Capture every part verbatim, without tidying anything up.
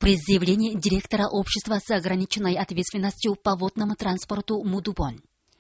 При заявлении директора общества с ограниченной ответственностью по водному транспорту Мудубон.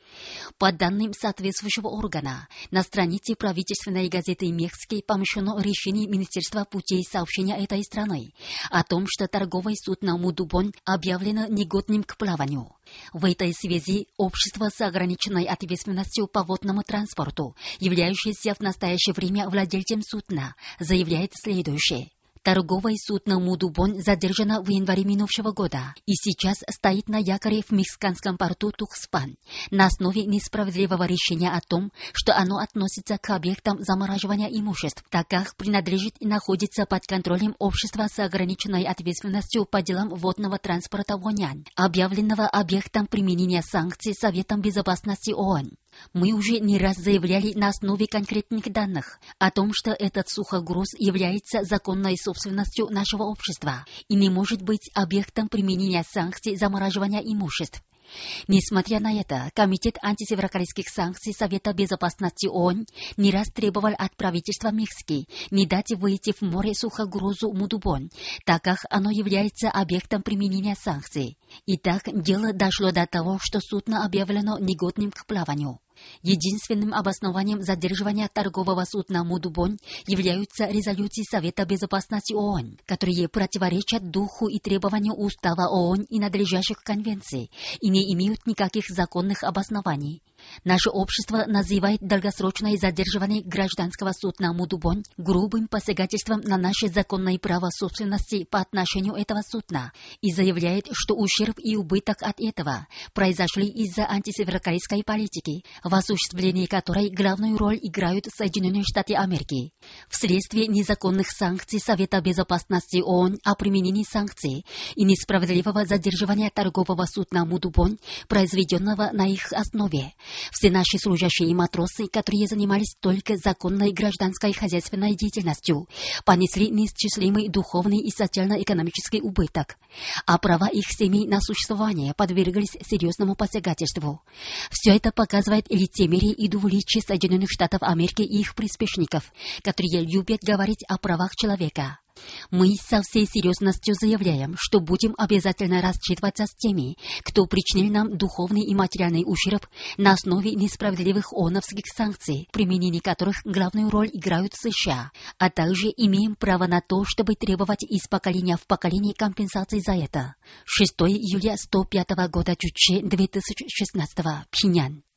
По данным соответствующего органа, на странице правительственной газеты «Мехский» помещено решение Министерства путей сообщения этой страны о том, что торговое судно «Мудубон» объявлено негодным к плаванию. В этой связи общество с ограниченной ответственностью по водному транспорту, являющееся в настоящее время владельцем судна, заявляет следующее. Торговое судно «Мудубон» задержано в январе минувшего года и сейчас стоит на якоре в мексиканском порту Тухспан на основе несправедливого решения о том, что оно относится к объектам замораживания имуществ, так как принадлежит и находится под контролем общества с ограниченной ответственностью по делам водного транспорта ВОНЯН, объявленного объектом применения санкций Советом Безопасности ООН. Мы уже не раз заявляли на основе конкретных данных о том, что этот сухогруз является законной собственностью нашего общества и не может быть объектом применения санкций замораживания имуществ. Несмотря на это, Комитет антисеверокорейских санкций Совета Безопасности ООН не раз требовал от правительства Мексики не дать выйти в море сухогрузу «Мудубон», так как оно является объектом применения санкций. Итак, дело дошло до того, что судно объявлено негодным к плаванию. Единственным обоснованием задерживания торгового судна «Мудубон» являются резолюции Совета Безопасности ООН, которые противоречат духу и требованию Устава ООН и надлежащих конвенций и не имеют никаких законных обоснований. Наше общество называет долгосрочное задерживание гражданского судна «Мудубон» грубым посягательством на наше законное право собственности по отношению этого судна и заявляет, что ущерб и убыток от этого произошли из-за антисеверокорейской политики, в осуществлении которой главную роль играют Соединенные Штаты Америки. Вследствие незаконных санкций Совета Безопасности ООН о применении санкций и несправедливого задерживания торгового судна «Мудубон», произведенного на их основе, все наши служащие и матросы, которые занимались только законной гражданской хозяйственной деятельностью, понесли неисчислимый духовный и социально-экономический убыток, а права их семей на существование подверглись серьезному посягательству. Все это показывает лицемерие и двуличие Соединенных Штатов Америки и их приспешников, которые любят говорить о правах человека. Мы со всей серьезностью заявляем, что будем обязательно рассчитываться с теми, кто причинил нам духовный и материальный ущерб на основе несправедливых ООНовских санкций, в применении которых главную роль играют США, а также имеем право на то, чтобы требовать из поколения в поколение компенсации за это. шестого июля сто пятого года Чуче две тысячи шестнадцатого. Пхеньян.